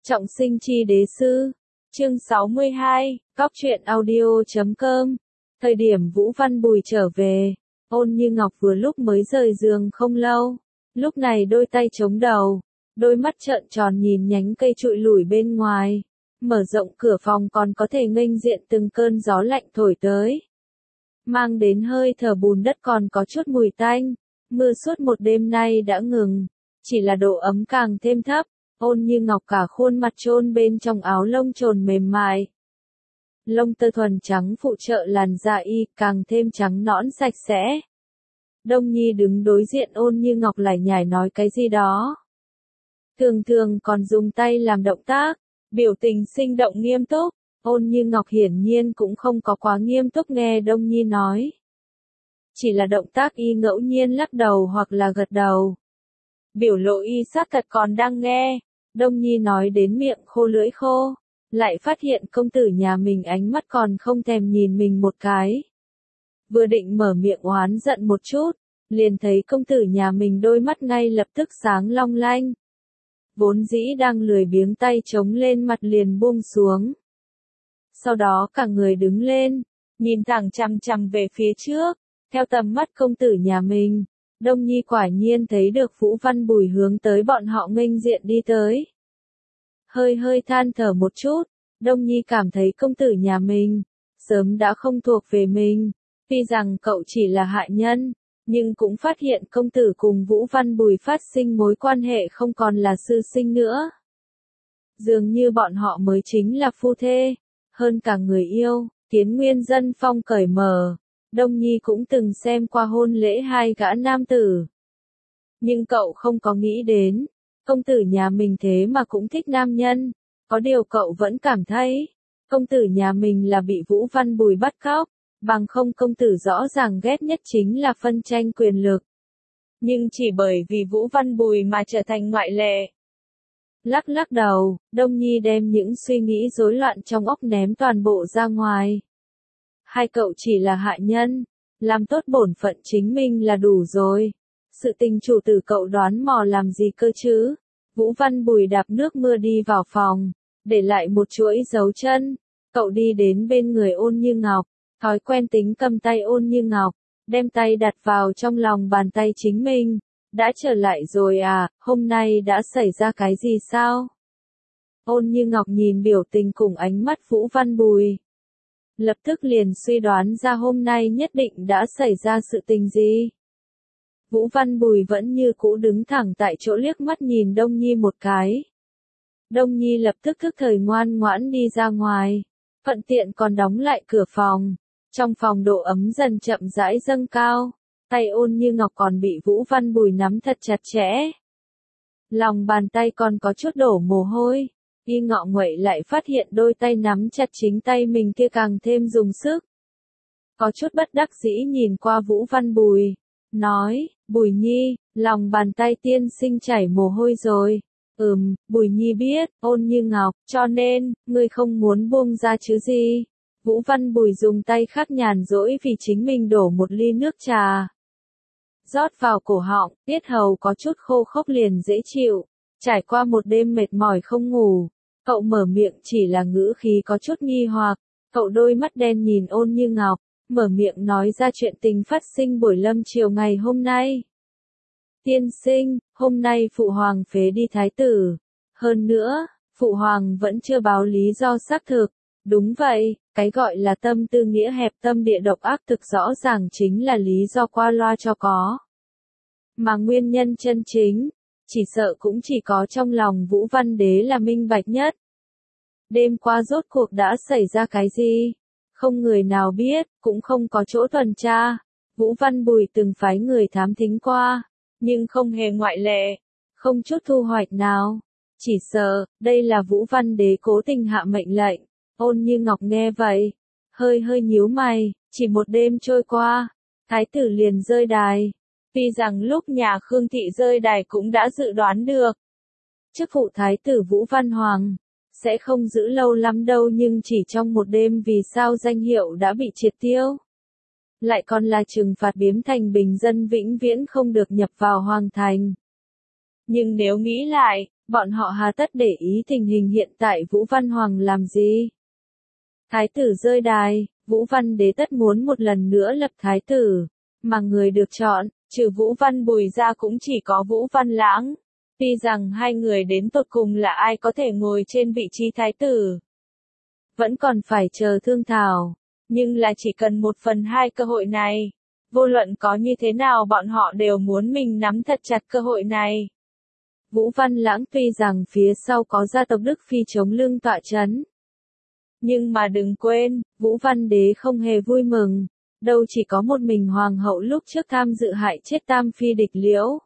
Trọng sinh chi đế sư. Chương 62, Cóc truyện audio.com. Thời điểm Vũ Văn Bùi trở về, Ôn Như Ngọc vừa lúc mới rời giường không lâu. Lúc này đôi tay chống đầu, đôi mắt trợn tròn nhìn nhánh cây trụi lủi bên ngoài. Mở rộng cửa phòng còn có thể nghênh diện từng cơn gió lạnh thổi tới. Mang đến hơi thở bùn đất còn có chút mùi tanh. Mưa suốt một đêm nay đã ngừng, chỉ là độ ấm càng thêm thấp. Ôn Như Ngọc cả khuôn mặt chôn bên trong áo lông trồn mềm mại. Lông tơ thuần trắng phụ trợ làn da y càng thêm trắng nõn sạch sẽ. Đông Nhi đứng đối diện Ôn Như Ngọc lải nhải nói cái gì đó. Thường thường còn dùng tay làm động tác, biểu tình sinh động nghiêm túc. Ôn Như Ngọc hiển nhiên cũng không có quá nghiêm túc nghe Đông Nhi nói. Chỉ là động tác y ngẫu nhiên lắc đầu hoặc là gật đầu. Biểu lộ y sát thật còn đang nghe. Đông Nhi nói đến miệng khô lưỡi khô, lại phát hiện công tử nhà mình ánh mắt còn không thèm nhìn mình một cái. Vừa định mở miệng oán giận một chút, liền thấy công tử nhà mình đôi mắt ngay lập tức sáng long lanh. Vốn dĩ đang lười biếng tay chống lên mặt liền buông xuống. Sau đó cả người đứng lên, nhìn thẳng chằm chằm về phía trước, theo tầm mắt công tử nhà mình. Đông Nhi quả nhiên thấy được Vũ Văn Bùi hướng tới bọn họ nghênh diện đi tới. Hơi than thở một chút, Đông Nhi cảm thấy công tử nhà mình sớm đã không thuộc về mình. Tuy rằng cậu chỉ là hại nhân, nhưng cũng phát hiện công tử cùng Vũ Văn Bùi phát sinh mối quan hệ không còn là sư sinh nữa. Dường như bọn họ mới chính là phu thê, hơn cả người yêu. Kiến Nguyên Dân Phong cởi mở. Đông Nhi cũng từng xem qua hôn lễ hai gã nam tử. Nhưng cậu không có nghĩ đến, công tử nhà mình thế mà cũng thích nam nhân. Có điều cậu vẫn cảm thấy, công tử nhà mình là bị Vũ Văn Bùi bắt cóc, bằng không công tử rõ ràng ghét nhất chính là phân tranh quyền lực. Nhưng chỉ bởi vì Vũ Văn Bùi mà trở thành ngoại lệ. Lắc đầu, Đông Nhi đem những suy nghĩ rối loạn trong óc ném toàn bộ ra ngoài. Hai cậu chỉ là hại nhân, làm tốt bổn phận chính mình là đủ rồi. Sự tình chủ tử cậu đoán mò làm gì cơ chứ? Vũ Văn Bùi đạp nước mưa đi vào phòng, để lại một chuỗi dấu chân. Cậu đi đến bên người Ôn Như Ngọc, thói quen tính cầm tay Ôn Như Ngọc, đem tay đặt vào trong lòng bàn tay chính mình. Đã trở lại rồi à, hôm nay đã xảy ra cái gì sao? Ôn Như Ngọc nhìn biểu tình cùng ánh mắt Vũ Văn Bùi. Lập tức liền suy đoán ra hôm nay nhất định đã xảy ra sự tình gì. Vũ Văn Bùi vẫn như cũ đứng thẳng tại chỗ liếc mắt nhìn Đông Nhi một cái. Đông Nhi lập tức thức thời ngoan ngoãn đi ra ngoài, thuận tiện còn đóng lại cửa phòng. Trong phòng độ ấm dần chậm rãi dâng cao, tay Ôn Như Ngọc còn bị Vũ Văn Bùi nắm thật chặt chẽ. Lòng bàn tay còn có chút đổ mồ hôi. Y ngọ nguậy lại phát hiện đôi tay nắm chặt chính tay mình kia càng thêm dùng sức. Có chút bất đắc dĩ nhìn qua Vũ Văn Bùi, nói, Bùi Nhi, lòng bàn tay tiên sinh chảy mồ hôi rồi. Bùi Nhi biết, Ôn Như Ngọc, cho nên, ngươi không muốn buông ra chứ gì. Vũ Văn Bùi dùng tay khác nhàn rỗi vì chính mình đổ một ly nước trà. Rót vào cổ họng, tiết hầu có chút khô khốc liền dễ chịu. Trải qua một đêm mệt mỏi không ngủ, cậu mở miệng chỉ là ngữ khí có chút nghi hoặc. Cậu đôi mắt đen nhìn Ôn Như Ngọc, mở miệng nói ra chuyện tình phát sinh buổi lâm chiều ngày hôm nay. Tiên sinh, hôm nay Phụ Hoàng phế đi thái tử. Hơn nữa, Phụ Hoàng vẫn chưa báo lý do xác thực. Đúng vậy, cái gọi là tâm tư nghĩa hẹp tâm địa độc ác thực rõ ràng chính là lý do qua loa cho có. Mà nguyên nhân chân chính, chỉ sợ cũng chỉ có trong lòng Vũ Văn Đế là minh bạch nhất. Đêm qua rốt cuộc đã xảy ra cái gì? Không người nào biết, cũng không có chỗ tuần tra. Vũ Văn Bùi từng phái người thám thính qua, nhưng không hề ngoại lệ, không chút thu hoạch nào. Chỉ sợ, đây là Vũ Văn Đế cố tình hạ mệnh lệnh. Ôn Như Ngọc nghe vậy, hơi nhíu mày, chỉ một đêm trôi qua, thái tử liền rơi đài. Vì rằng lúc nhà Khương Thị rơi đài cũng đã dự đoán được. Chức vụ thái tử Vũ Văn Hoàng sẽ không giữ lâu lắm đâu, nhưng chỉ trong một đêm vì sao danh hiệu đã bị triệt tiêu. Lại còn là trừng phạt biếm thành bình dân vĩnh viễn không được nhập vào hoàng thành. Nhưng nếu nghĩ lại, bọn họ hà tất để ý tình hình hiện tại Vũ Văn Hoàng làm gì? Thái tử rơi đài, Vũ Văn Đế tất muốn một lần nữa lập thái tử, mà người được chọn, trừ Vũ Văn Bùi ra cũng chỉ có Vũ Văn Lãng. Tuy rằng hai người đến tột cùng là ai có thể ngồi trên vị trí thái tử, vẫn còn phải chờ thương thảo, nhưng là chỉ cần 1/2 cơ hội này. Vô luận có như thế nào bọn họ đều muốn mình nắm thật chặt cơ hội này. Vũ Văn Lãng tuy rằng phía sau có gia tộc Đức Phi chống lưng tọa chấn. Nhưng mà đừng quên, Vũ Văn Đế không hề vui mừng, đâu chỉ có một mình hoàng hậu lúc trước tham dự hại chết Tam Phi địch Liễu.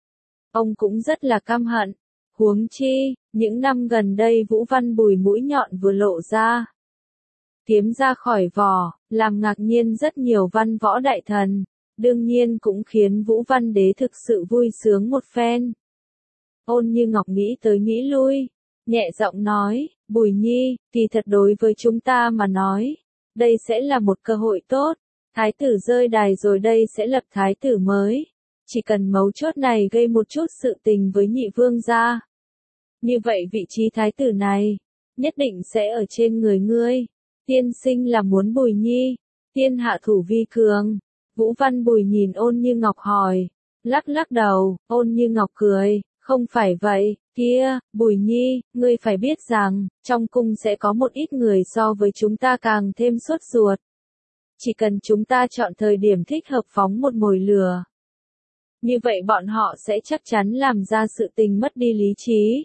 Ông cũng rất là căm hận, huống chi, những năm gần đây Vũ Văn Bùi mũi nhọn vừa lộ ra. Kiếm ra khỏi vỏ, làm ngạc nhiên rất nhiều văn võ đại thần, đương nhiên cũng khiến Vũ Văn Đế thực sự vui sướng một phen. Ôn Như Ngọc nghĩ tới nghĩ lui, nhẹ giọng nói, Bùi Nhi, kỳ thật đối với chúng ta mà nói, đây sẽ là một cơ hội tốt, thái tử rơi đài rồi đây sẽ lập thái tử mới, chỉ cần mấu chốt này gây một chút sự tình với nhị vương gia. Như vậy vị trí thái tử này, nhất định sẽ ở trên người ngươi. Tiên sinh là muốn Bùi Nhi, tiên hạ thủ vi cường. Vũ Văn Bùi nhìn Ôn Như Ngọc hỏi, lắc lắc đầu, Ôn Như Ngọc cười, không phải vậy, kia, Bùi Nhi, ngươi phải biết rằng, trong cung sẽ có một ít người so với chúng ta càng thêm sốt ruột. Chỉ cần chúng ta chọn thời điểm thích hợp phóng một mồi lửa. Như vậy bọn họ sẽ chắc chắn làm ra sự tình mất đi lý trí.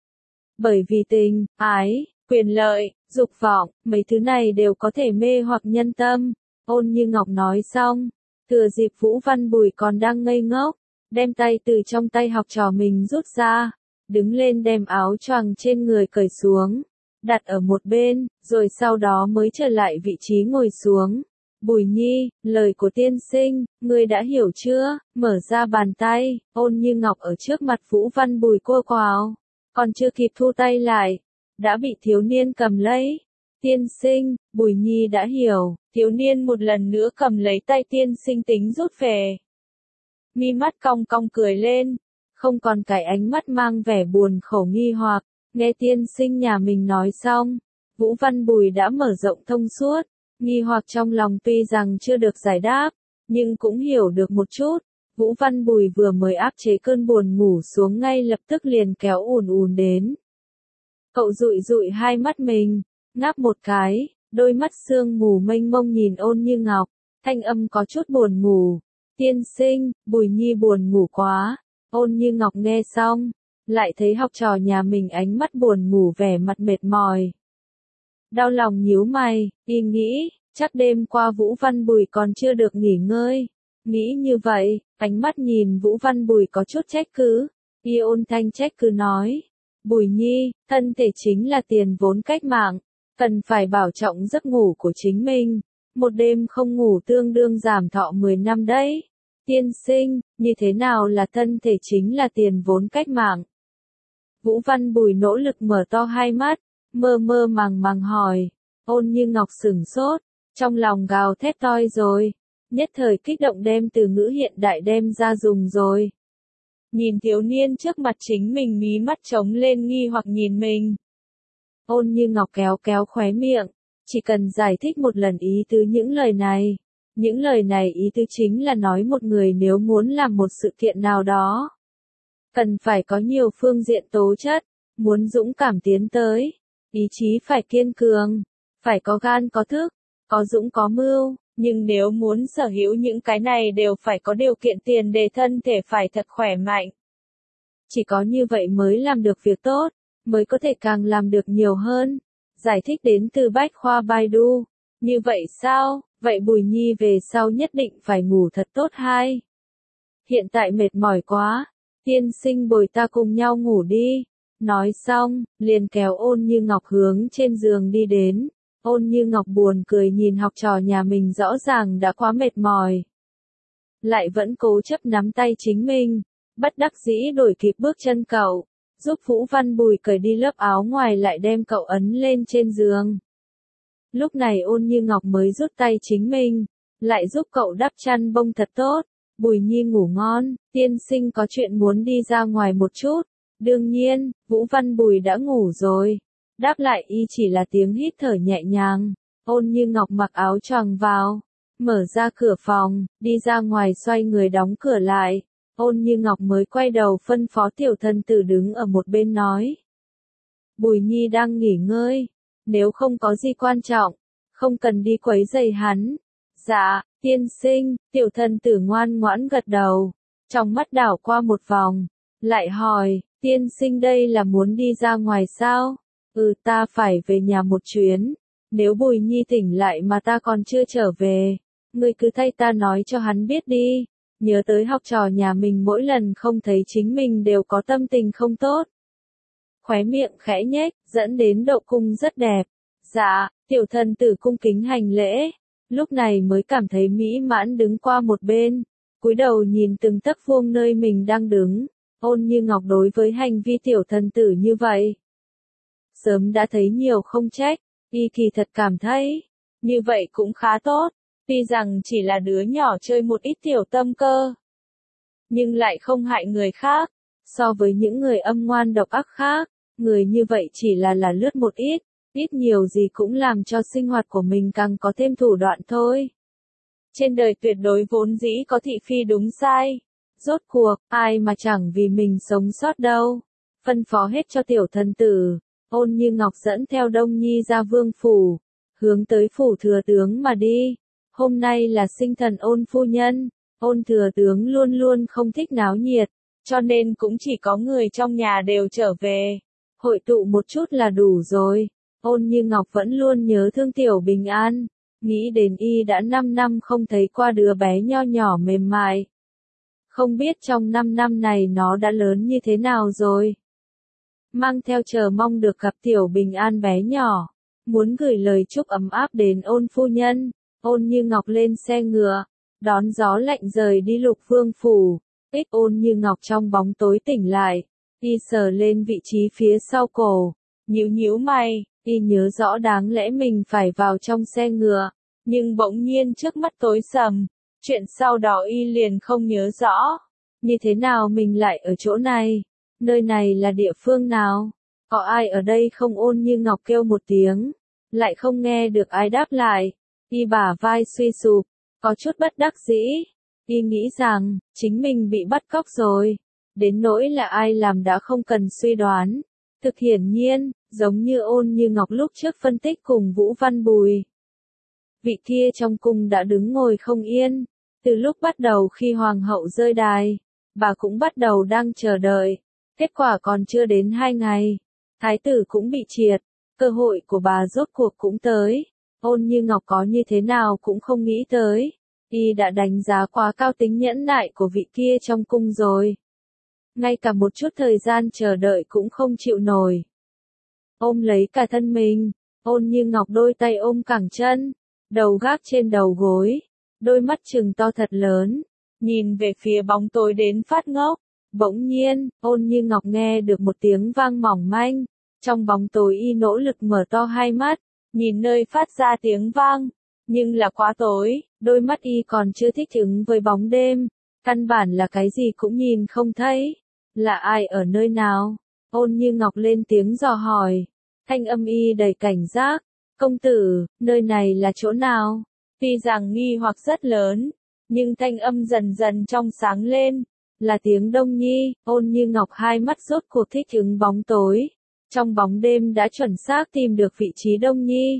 Bởi vì tình, ái, quyền lợi, dục vọng, mấy thứ này đều có thể mê hoặc nhân tâm. Ôn Như Ngọc nói xong, thừa dịp Vũ Văn Bùi còn đang ngây ngốc, đem tay từ trong tay học trò mình rút ra, đứng lên đem áo choàng trên người cởi xuống, đặt ở một bên, rồi sau đó mới trở lại vị trí ngồi xuống. Bùi Nhi, lời của tiên sinh, ngươi đã hiểu chưa? Mở ra bàn tay, Ôn Như Ngọc ở trước mặt Vũ Văn Bùi cô quào, còn chưa kịp thu tay lại, đã bị thiếu niên cầm lấy. Tiên sinh, Bùi Nhi đã hiểu, thiếu niên một lần nữa cầm lấy tay tiên sinh tính rút về. Mi mắt cong cong cười lên, không còn cái ánh mắt mang vẻ buồn khổ nghi hoặc, nghe tiên sinh nhà mình nói xong, Vũ Văn Bùi đã mở rộng thông suốt, nghi hoặc trong lòng tuy rằng chưa được giải đáp, nhưng cũng hiểu được một chút. Vũ Văn Bùi vừa mới áp chế cơn buồn ngủ xuống ngay lập tức liền kéo ùn ùn đến. Cậu dụi dụi hai mắt mình, ngáp một cái, đôi mắt sương mù mênh mông nhìn Ôn Như Ngọc, thanh âm có chút buồn ngủ. Tiên sinh, Bùi Nhi buồn ngủ quá. Ôn Như Ngọc nghe xong, lại thấy học trò nhà mình ánh mắt buồn ngủ vẻ mặt mệt mỏi. Đau lòng nhíu mày, y nghĩ, chắc đêm qua Vũ Văn Bùi còn chưa được nghỉ ngơi. Nghĩ như vậy, ánh mắt nhìn Vũ Văn Bùi có chút trách cứ. Y ôn thanh trách cứ nói, Bùi Nhi, thân thể chính là tiền vốn cách mạng, cần phải bảo trọng giấc ngủ của chính mình. Một đêm không ngủ tương đương giảm thọ 10 năm đấy. Tiên sinh, như thế nào là thân thể chính là tiền vốn cách mạng? Vũ Văn Bùi nỗ lực mở to hai mắt, mơ mơ màng màng hỏi. Ôn Như Ngọc sửng sốt, trong lòng gào thét toi rồi, nhất thời kích động đem từ ngữ hiện đại đem ra dùng rồi. Nhìn thiếu niên trước mặt chính mình mí mắt trống lên nghi hoặc nhìn mình. Ôn Như Ngọc kéo kéo khóe miệng, chỉ cần giải thích một lần ý tứ những lời này. Những lời này ý tứ chính là nói một người nếu muốn làm một sự kiện nào đó, cần phải có nhiều phương diện tố chất, muốn dũng cảm tiến tới, ý chí phải kiên cường, phải có gan có thức, có dũng có mưu, nhưng nếu muốn sở hữu những cái này đều phải có điều kiện tiền đề thân thể phải thật khỏe mạnh. Chỉ có như vậy mới làm được việc tốt, mới có thể càng làm được nhiều hơn. Giải thích đến từ Bách Khoa Baidu. Như vậy sao? Vậy Bùi Nhi về sau nhất định phải ngủ thật tốt hai. Hiện tại mệt mỏi quá, tiên sinh bồi ta cùng nhau ngủ đi. Nói xong, liền kéo Ôn Như Ngọc hướng trên giường đi đến. Ôn Như Ngọc buồn cười nhìn học trò nhà mình rõ ràng đã quá mệt mỏi, lại vẫn cố chấp nắm tay chính mình, bất đắc dĩ đổi kịp bước chân cậu, giúp Vũ Văn Bùi cởi đi lớp áo ngoài lại đem cậu ấn lên trên giường. Lúc này Ôn Như Ngọc mới rút tay chính mình, lại giúp cậu đắp chăn bông thật tốt, Bùi Nhi ngủ ngon, tiên sinh có chuyện muốn đi ra ngoài một chút. Đương nhiên, Vũ Văn Bùi đã ngủ rồi. Đáp lại y chỉ là tiếng hít thở nhẹ nhàng. Ôn Như Ngọc mặc áo choàng vào, mở ra cửa phòng, đi ra ngoài xoay người đóng cửa lại. Ôn Như Ngọc mới quay đầu phân phó tiểu thần tử đứng ở một bên nói. Bùi Nhi đang nghỉ ngơi, nếu không có gì quan trọng, không cần đi quấy rầy hắn. Dạ, tiên sinh, tiểu thần tử ngoan ngoãn gật đầu, trong mắt đảo qua một vòng, lại hỏi, tiên sinh đây là muốn đi ra ngoài sao? Ta phải về nhà một chuyến, nếu Bùi Nhi tỉnh lại mà ta còn chưa trở về, ngươi cứ thay ta nói cho hắn biết đi, nhớ tới học trò nhà mình mỗi lần không thấy chính mình đều có tâm tình không tốt. Khóe miệng khẽ nhếch, dẫn đến độ cung rất đẹp. Dạ, tiểu thần tử cung kính hành lễ, lúc này mới cảm thấy mỹ mãn đứng qua một bên, cúi đầu nhìn từng tấc vuông nơi mình đang đứng. Ôn Như Ngọc đối với hành vi tiểu thần tử như vậy, sớm đã thấy nhiều không trách, y kỳ thật cảm thấy, như vậy cũng khá tốt, tuy rằng chỉ là đứa nhỏ chơi một ít tiểu tâm cơ, nhưng lại không hại người khác, so với những người âm ngoan độc ác khác, người như vậy chỉ là lướt một ít, ít nhiều gì cũng làm cho sinh hoạt của mình càng có thêm thủ đoạn thôi. Trên đời tuyệt đối vốn dĩ có thị phi đúng sai. Rốt cuộc, ai mà chẳng vì mình sống sót đâu. Phân phó hết cho tiểu thần tử, Ôn Như Ngọc dẫn theo Đông Nhi ra vương phủ, hướng tới phủ thừa tướng mà đi. Hôm nay là sinh thần Ôn phu nhân, Ôn thừa tướng luôn luôn không thích náo nhiệt, cho nên cũng chỉ có người trong nhà đều trở về. Hội tụ một chút là đủ rồi. Ôn Như Ngọc vẫn luôn nhớ thương tiểu Bình An, nghĩ đến y đã 5 năm không thấy qua đứa bé nho nhỏ mềm mại. Không biết trong 5 năm này nó đã lớn như thế nào rồi. Mang theo chờ mong được gặp tiểu Bình An bé nhỏ, muốn gửi lời chúc ấm áp đến Ôn phu nhân. Ôn Như Ngọc lên xe ngựa, đón gió lạnh rời đi Lục Vương phủ. Ôn Như Ngọc trong bóng tối tỉnh lại, y sờ lên vị trí phía sau cổ, nhíu nhíu mày, y nhớ rõ đáng lẽ mình phải vào trong xe ngựa, nhưng bỗng nhiên trước mắt tối sầm, chuyện sau đó y liền không nhớ rõ. Như thế nào mình lại ở chỗ này? Nơi này là địa phương nào? Có ai ở đây không? Ôn Như Ngọc kêu một tiếng, lại không nghe được ai đáp lại. Y bả vai suy sụp, có chút bất đắc dĩ. Y nghĩ rằng, chính mình bị bắt cóc rồi. Đến nỗi là ai làm đã không cần suy đoán. Thực hiển nhiên, giống như Ôn Như Ngọc lúc trước phân tích cùng Vũ Văn Bùi. Vị kia trong cung đã đứng ngồi không yên. Từ lúc bắt đầu khi hoàng hậu rơi đài, bà cũng bắt đầu đang chờ đợi. Kết quả còn chưa đến 2 ngày, thái tử cũng bị triệt, cơ hội của bà rốt cuộc cũng tới. Ôn Như Ngọc có như thế nào cũng không nghĩ tới. Y đã đánh giá quá cao tính nhẫn nại của vị kia trong cung rồi. Ngay cả một chút thời gian chờ đợi cũng không chịu nổi. Ôm lấy cả thân mình, Ôn Như Ngọc đôi tay ôm cẳng chân, đầu gác trên đầu gối, đôi mắt trừng to thật lớn, nhìn về phía bóng tối đến phát ngốc. Bỗng nhiên, Ôn Như Ngọc nghe được một tiếng vang mỏng manh, trong bóng tối y nỗ lực mở to hai mắt, nhìn nơi phát ra tiếng vang, nhưng là quá tối, đôi mắt y còn chưa thích ứng với bóng đêm, căn bản là cái gì cũng nhìn không thấy. Là ai ở nơi nào? Ôn Như Ngọc lên tiếng dò hỏi, thanh âm y đầy cảnh giác. Công tử, nơi này là chỗ nào? Tuy rằng nghi hoặc rất lớn, nhưng thanh âm dần dần trong sáng lên, là tiếng Đông Nhi. Ôn Như Ngọc hai mắt rốt cuộc thích ứng bóng tối, trong bóng đêm đã chuẩn xác tìm được vị trí Đông Nhi.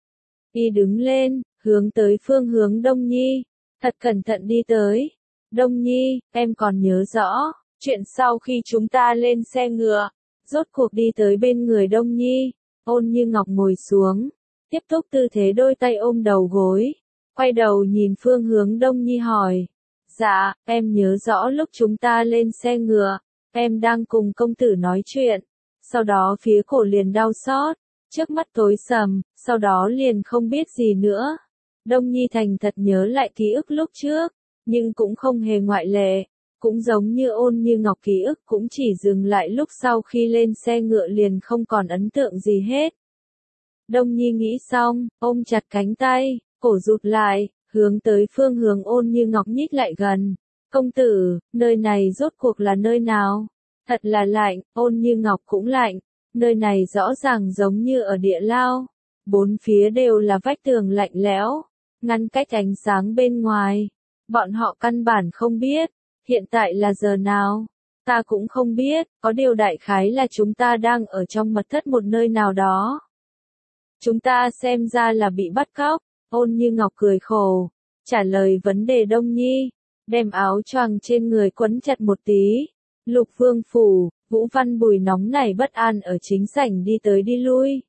Y đứng lên, hướng tới phương hướng Đông Nhi, thật cẩn thận đi tới. Đông Nhi, em còn nhớ rõ, chuyện sau khi chúng ta lên xe ngựa, rốt cuộc đi tới bên người Đông Nhi. Ôn Như Ngọc ngồi xuống, tiếp tục tư thế đôi tay ôm đầu gối, quay đầu nhìn phương hướng Đông Nhi hỏi. Dạ, em nhớ rõ lúc chúng ta lên xe ngựa, em đang cùng công tử nói chuyện, sau đó phía cổ liền đau xót, trước mắt tối sầm, sau đó liền không biết gì nữa. Đông Nhi thành thật nhớ lại ký ức lúc trước, nhưng cũng không hề ngoại lệ, cũng giống như Ôn Như Ngọc ký ức cũng chỉ dừng lại lúc sau khi lên xe ngựa liền không còn ấn tượng gì hết. Đông Nhi nghĩ xong, ôm chặt cánh tay, cổ rụt lại, hướng tới phương hướng Ôn Như Ngọc nhích lại gần, Công tử, nơi này rốt cuộc là nơi nào? Thật là lạnh, Ôn Như Ngọc cũng lạnh. Nơi này rõ ràng giống như ở địa lao. Bốn phía đều là vách tường lạnh lẽo, ngăn cách ánh sáng bên ngoài. Bọn họ căn bản không biết, hiện tại là giờ nào. Ta cũng không biết, có điều đại khái là chúng ta đang ở trong mật thất một nơi nào đó. Chúng ta xem ra là bị bắt cóc. Ôn Như Ngọc cười khổ, trả lời vấn đề Đông Nhi, đem áo choàng trên người quấn chặt một tí. Lục Vương phủ, Vũ Văn Bùi nóng nảy bất an ở chính sảnh đi tới đi lui.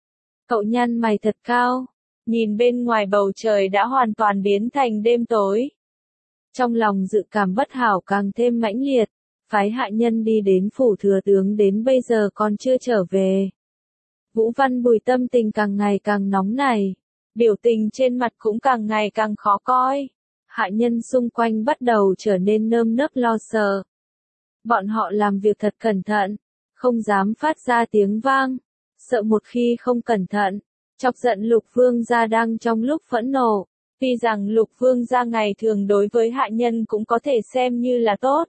Cậu nhăn mày thật cao, nhìn bên ngoài bầu trời đã hoàn toàn biến thành đêm tối. Trong lòng dự cảm bất hảo càng thêm mãnh liệt, phái hạ nhân đi đến phủ thừa tướng đến bây giờ còn chưa trở về. Vũ Văn Bùi tâm tình càng ngày càng nóng nảy, biểu tình trên mặt cũng càng ngày càng khó coi. Hạ nhân xung quanh bắt đầu trở nên nơm nớp lo sợ. Bọn họ làm việc thật cẩn thận, không dám phát ra tiếng vang, sợ một khi không cẩn thận, chọc giận Lục Vương gia đang trong lúc phẫn nộ. Tuy rằng Lục Vương gia ngày thường đối với hạ nhân cũng có thể xem như là tốt,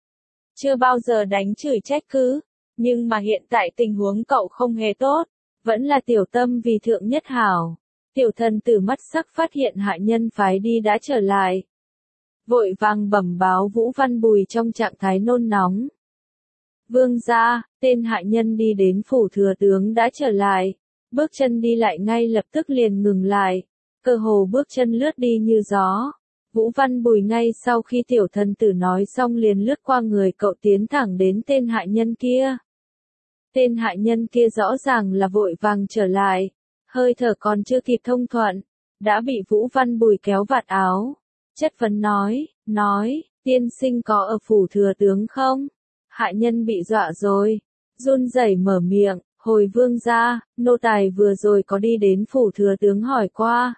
chưa bao giờ đánh chửi trách cứ, nhưng mà hiện tại tình huống cậu không hề tốt, vẫn là tiểu tâm vì thượng nhất hảo. Tiểu thần tử mắt sắc phát hiện hạ nhân phái đi đã trở lại, vội vàng bẩm báo Vũ Văn Bùi trong trạng thái nôn nóng. Vương gia, tên hạ nhân đi đến phủ thừa tướng đã trở lại, bước chân đi lại ngay lập tức liền ngừng lại, cơ hồ bước chân lướt đi như gió. Vũ Văn Bùi ngay sau khi tiểu thần tử nói xong liền lướt qua người cậu tiến thẳng đến tên hạ nhân kia. Tên hạ nhân kia rõ ràng là vội vàng trở lại, hơi thở còn chưa kịp thông thuận, đã bị Vũ Văn Bùi kéo vạt áo, chất vấn nói, tiên sinh có ở phủ thừa tướng không? Hạ nhân bị dọa rồi, run rẩy mở miệng, hồi vương gia, nô tài vừa rồi có đi đến phủ thừa tướng hỏi qua.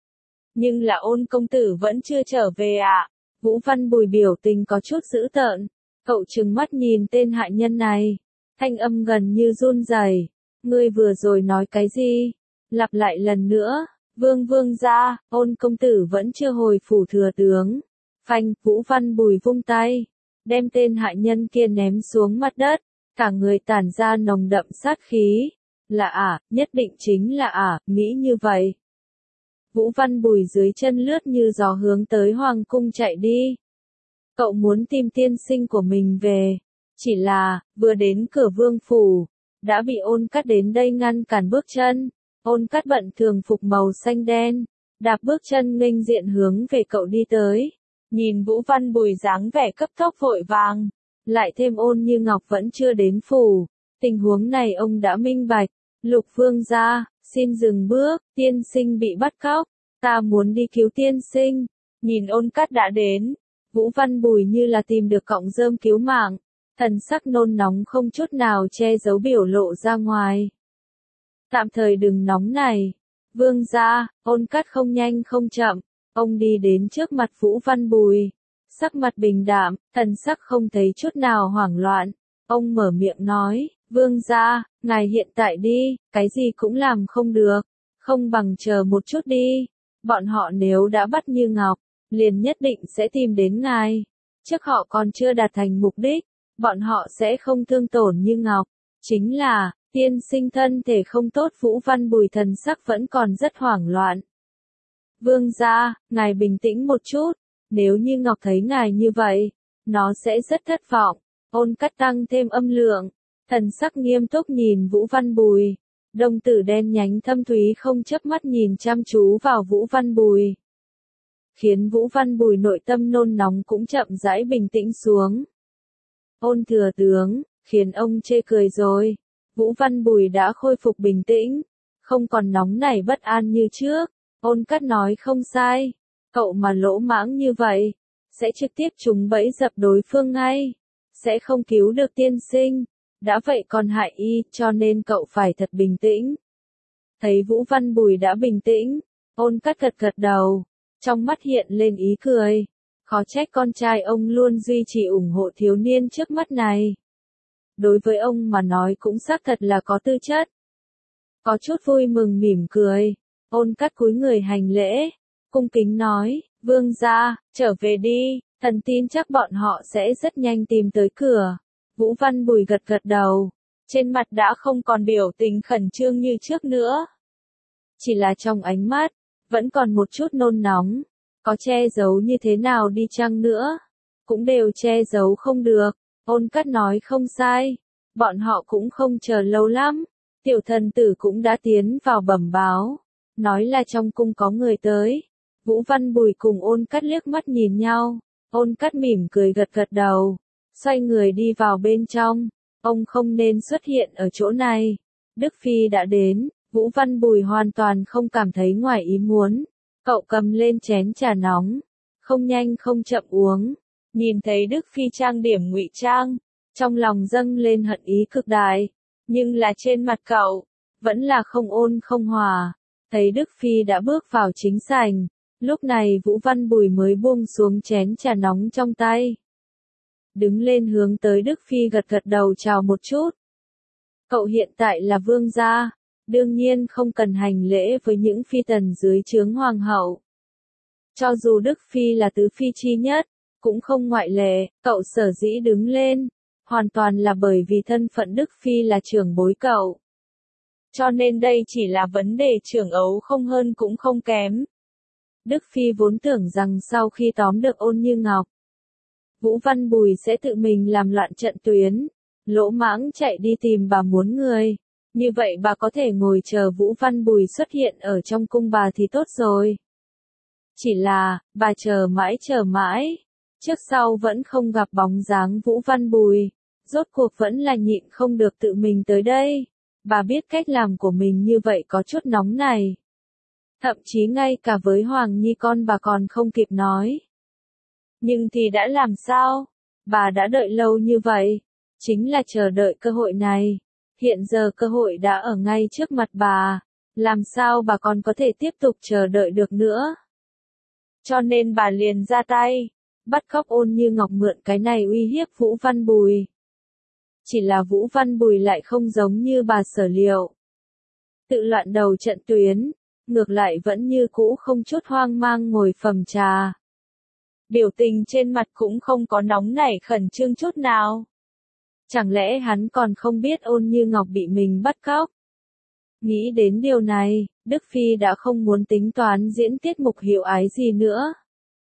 Nhưng là Ôn công tử vẫn chưa trở về ạ. Vũ Văn Bùi biểu tình có chút dữ tợn, cậu trừng mắt nhìn tên hạ nhân này, thanh âm gần như run rẩy. Ngươi vừa rồi nói cái gì? Lặp lại lần nữa, vương gia, Ôn công tử vẫn chưa hồi phủ thừa tướng. Phanh, Vũ Văn Bùi vung tay, đem tên hạ nhân kia ném xuống mặt đất, cả người tản ra nồng đậm sát khí. Là nhất định chính là Mỹ như vậy. Vũ Văn Bùi dưới chân lướt như gió hướng tới hoàng cung chạy đi. Cậu muốn tìm tiên sinh của mình về, chỉ là, vừa đến cửa vương phủ, đã bị Ôn Cắt đến đây ngăn cản bước chân. Ôn Cắt bận thường phục màu xanh đen, đạp bước chân nghênh diện hướng về cậu đi tới. Nhìn Vũ Văn Bùi dáng vẻ cấp tốc vội vàng, lại thêm Ôn Như Ngọc vẫn chưa đến phủ, tình huống này ông đã minh bạch. Lục Vương gia, xin dừng bước, tiên sinh bị bắt cóc, ta muốn đi cứu tiên sinh. Nhìn Ôn Cắt đã đến, Vũ Văn Bùi như là tìm được cọng rơm cứu mạng, thần sắc nôn nóng không chút nào che giấu biểu lộ ra ngoài. Tạm thời đừng nóng này, vương gia. Ôn Cắt không nhanh không chậm, ông đi đến trước mặt Vũ Văn Bùi, sắc mặt bình đạm, thần sắc không thấy chút nào hoảng loạn. Ông mở miệng nói, vương gia, ngài hiện tại đi, cái gì cũng làm không được, không bằng chờ một chút đi. Bọn họ nếu đã bắt Như Ngọc, liền nhất định sẽ tìm đến ngài. Trước họ còn chưa đạt thành mục đích, bọn họ sẽ không thương tổn Như Ngọc. Chính là, tiên sinh thân thể không tốt. Vũ Văn Bùi thần sắc vẫn còn rất hoảng loạn. Vương gia, ngài bình tĩnh một chút, nếu Như Ngọc thấy ngài như vậy, nó sẽ rất thất vọng. Ôn Cắt tăng thêm âm lượng, thần sắc nghiêm túc nhìn Vũ Văn Bùi. Đồng tử đen nhánh thâm thúy không chớp mắt nhìn chăm chú vào Vũ Văn Bùi, khiến Vũ Văn Bùi nội tâm nôn nóng cũng chậm rãi bình tĩnh xuống. Ôn thừa tướng, khiến ông chê cười rồi. Vũ Văn Bùi đã khôi phục bình tĩnh, không còn nóng nảy bất an như trước. Ôn Cắt nói không sai, cậu mà lỗ mãng như vậy, sẽ trực tiếp trúng bẫy dập đối phương ngay, sẽ không cứu được tiên sinh. Đã vậy còn hại y, cho nên cậu phải thật bình tĩnh. Thấy Vũ Văn Bùi đã bình tĩnh, Ôn Cắt gật gật đầu, trong mắt hiện lên ý cười. Khó trách con trai ông luôn duy trì ủng hộ thiếu niên trước mắt này. Đối với ông mà nói cũng xác thật là có tư chất. Có chút vui mừng mỉm cười, Ôn Cắt cúi người hành lễ, cung kính nói, vương gia, trở về đi, Thần tin chắc bọn họ sẽ rất nhanh tìm tới cửa. Vũ Văn Bùi gật gật đầu. Trên mặt đã không còn biểu tình khẩn trương như trước nữa. Chỉ là trong ánh mắt, vẫn còn một chút nôn nóng. Có che giấu như thế nào đi chăng nữa, cũng đều che giấu không được. Ôn Cắt nói không sai. Bọn họ cũng không chờ lâu lắm. Tiểu thần tử cũng đã tiến vào bẩm báo. Nói là trong cung có người tới. Vũ Văn Bùi cùng Ôn Cắt liếc mắt nhìn nhau. Ôn Cắt mỉm cười gật gật đầu. Xoay người đi vào bên trong. Ông không nên xuất hiện ở chỗ này. Đức Phi đã đến. Vũ Văn Bùi hoàn toàn không cảm thấy ngoài ý muốn. Cậu cầm lên chén trà nóng. Không nhanh không chậm uống. Nhìn thấy Đức Phi trang điểm ngụy trang. Trong lòng dâng lên hận ý cực đại. Nhưng là trên mặt cậu. Vẫn là không ôn không hòa. Thấy Đức Phi đã bước vào chính sảnh. Lúc này Vũ Văn Bùi mới buông xuống chén trà nóng trong tay. Đứng lên hướng tới Đức Phi gật gật đầu chào một chút. Cậu hiện tại là vương gia. Đương nhiên không cần hành lễ với những phi tần dưới trướng hoàng hậu. Cho dù Đức Phi là tứ phi chi nhất, cũng không ngoại lệ. Cậu sở dĩ đứng lên, hoàn toàn là bởi vì thân phận Đức Phi là trưởng bối cậu. Cho nên đây chỉ là vấn đề trưởng ấu không hơn cũng không kém. Đức Phi vốn tưởng rằng sau khi tóm được Ôn Như Ngọc, Vũ Văn Bùi sẽ tự mình làm loạn trận tuyến, lỗ mãng chạy đi tìm bà muốn người. Như vậy bà có thể ngồi chờ Vũ Văn Bùi xuất hiện ở trong cung bà thì tốt rồi. Chỉ là, bà chờ mãi, trước sau vẫn không gặp bóng dáng Vũ Văn Bùi. Rốt cuộc vẫn là nhịn không được tự mình tới đây. Bà biết cách làm của mình như vậy có chút nóng này. Thậm chí ngay cả với Hoàng Nhi con bà còn không kịp nói. Nhưng thì đã làm sao? Bà đã đợi lâu như vậy. Chính là chờ đợi cơ hội này. Hiện giờ cơ hội đã ở ngay trước mặt bà. Làm sao bà còn có thể tiếp tục chờ đợi được nữa? Cho nên bà liền ra tay. Bắt cóc Ôn Như Ngọc mượn cái này uy hiếp Vũ Văn Bùi. Chỉ là Vũ Văn Bùi lại không giống như bà sở liệu. Tự loạn đầu trận tuyến. Ngược lại vẫn như cũ không chút hoang mang ngồi phẩm trà. Biểu tình trên mặt cũng không có nóng nảy khẩn trương chút nào. Chẳng lẽ hắn còn không biết Ôn Như Ngọc bị mình bắt cóc? Nghĩ đến điều này, Đức Phi đã không muốn tính toán diễn tiết mục hiệu ái gì nữa.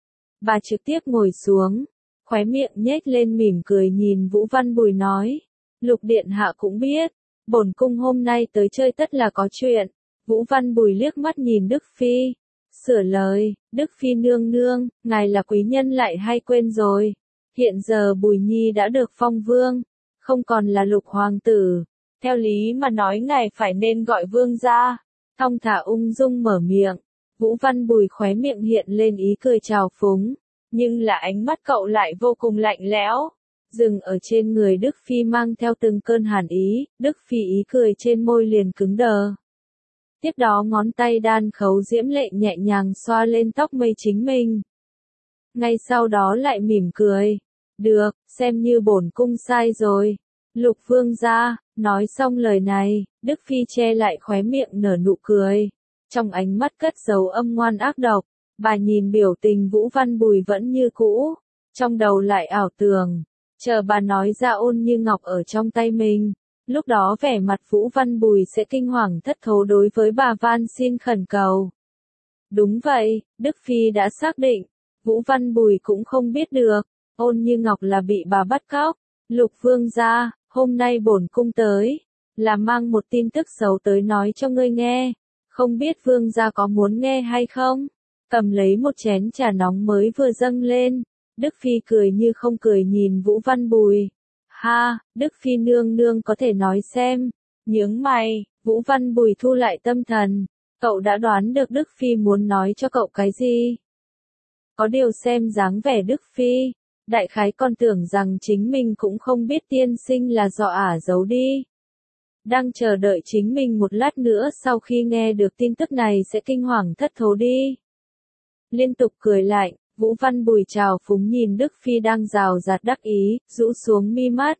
Bà trực tiếp ngồi xuống, khóe miệng nhếch lên mỉm cười nhìn Vũ Văn Bùi nói. Lục điện hạ cũng biết, bổn cung hôm nay tới chơi tất là có chuyện. Vũ Văn Bùi liếc mắt nhìn Đức Phi. Sửa lời, Đức Phi nương nương, ngài là quý nhân lại hay quên rồi. Hiện giờ Bùi Nhi đã được phong vương, không còn là lục hoàng tử. Theo lý mà nói ngài phải nên gọi vương gia. Thong thả ung dung mở miệng. Vũ Văn Bùi khóe miệng hiện lên ý cười trào phúng. Nhưng là ánh mắt cậu lại vô cùng lạnh lẽo. Dừng ở trên người Đức Phi mang theo từng cơn hàn ý. Đức Phi ý cười trên môi liền cứng đờ. Tiếp đó ngón tay đan khấu diễm lệ nhẹ nhàng xoa lên tóc mây chính mình. Ngay sau đó lại mỉm cười. Được, xem như bổn cung sai rồi. Lục vương gia, nói xong lời này, Đức Phi che lại khóe miệng nở nụ cười. Trong ánh mắt cất giấu âm ngoan ác độc, bà nhìn biểu tình Vũ Văn Bùi vẫn như cũ. Trong đầu lại ảo tưởng, chờ bà nói ra Ôn Như Ngọc ở trong tay mình. Lúc đó vẻ mặt Vũ Văn Bùi sẽ kinh hoàng thất thố đối với bà van xin khẩn cầu. Đúng vậy, Đức Phi đã xác định. Vũ Văn Bùi cũng không biết được. Ôn Như Ngọc là bị bà bắt cóc. Lục vương gia, hôm nay bổn cung tới. Là mang một tin tức xấu tới nói cho ngươi nghe. Không biết vương gia có muốn nghe hay không? Cầm lấy một chén trà nóng mới vừa dâng lên. Đức Phi cười như không cười nhìn Vũ Văn Bùi. Ha, Đức Phi nương nương có thể nói xem. Nhướng mày, Vũ Văn Bùi thu lại tâm thần. Cậu đã đoán được Đức Phi muốn nói cho cậu cái gì? Có điều xem dáng vẻ Đức Phi, đại khái còn tưởng rằng chính mình cũng không biết tiên sinh là do ả giấu đi. Đang chờ đợi chính mình một lát nữa sau khi nghe được tin tức này sẽ kinh hoàng thất thố đi. Liên tục cười lạnh. Vũ Văn Bùi trào phúng nhìn Đức Phi đang rào rạt đắc ý, rũ xuống mi mắt.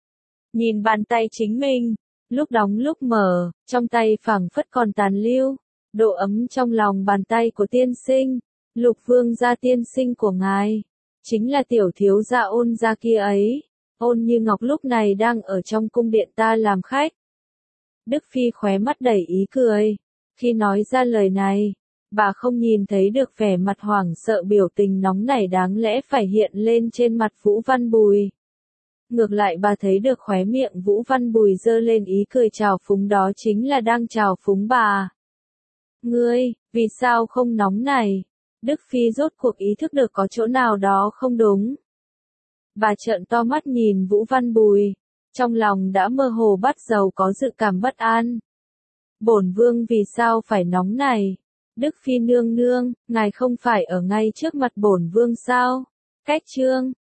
Nhìn bàn tay chính mình, lúc đóng lúc mở, trong tay phảng phất còn tàn lưu, độ ấm trong lòng bàn tay của tiên sinh, Lục vương gia tiên sinh của ngài. chính là tiểu thiếu gia Ôn gia kia ấy. Ôn Như Ngọc lúc này đang ở trong cung điện ta làm khách. Đức Phi khóe mắt đầy ý cười. Khi nói ra lời này, bà không nhìn thấy được vẻ mặt hoảng sợ biểu tình nóng nảy đáng lẽ phải hiện lên trên mặt Vũ Văn Bùi. Ngược lại bà thấy được khóe miệng Vũ Văn Bùi giơ lên ý cười trào phúng, đó chính là đang trào phúng bà. Ngươi, vì sao không nóng này? Đức Phi rốt cuộc ý thức được có chỗ nào đó không đúng. Bà trợn to mắt nhìn Vũ Văn Bùi, trong lòng đã mơ hồ bắt đầu có dự cảm bất an. Bổn vương vì sao phải nóng này? Đức Phi nương nương, ngài không phải ở ngay trước mặt bổn vương sao? Cách chương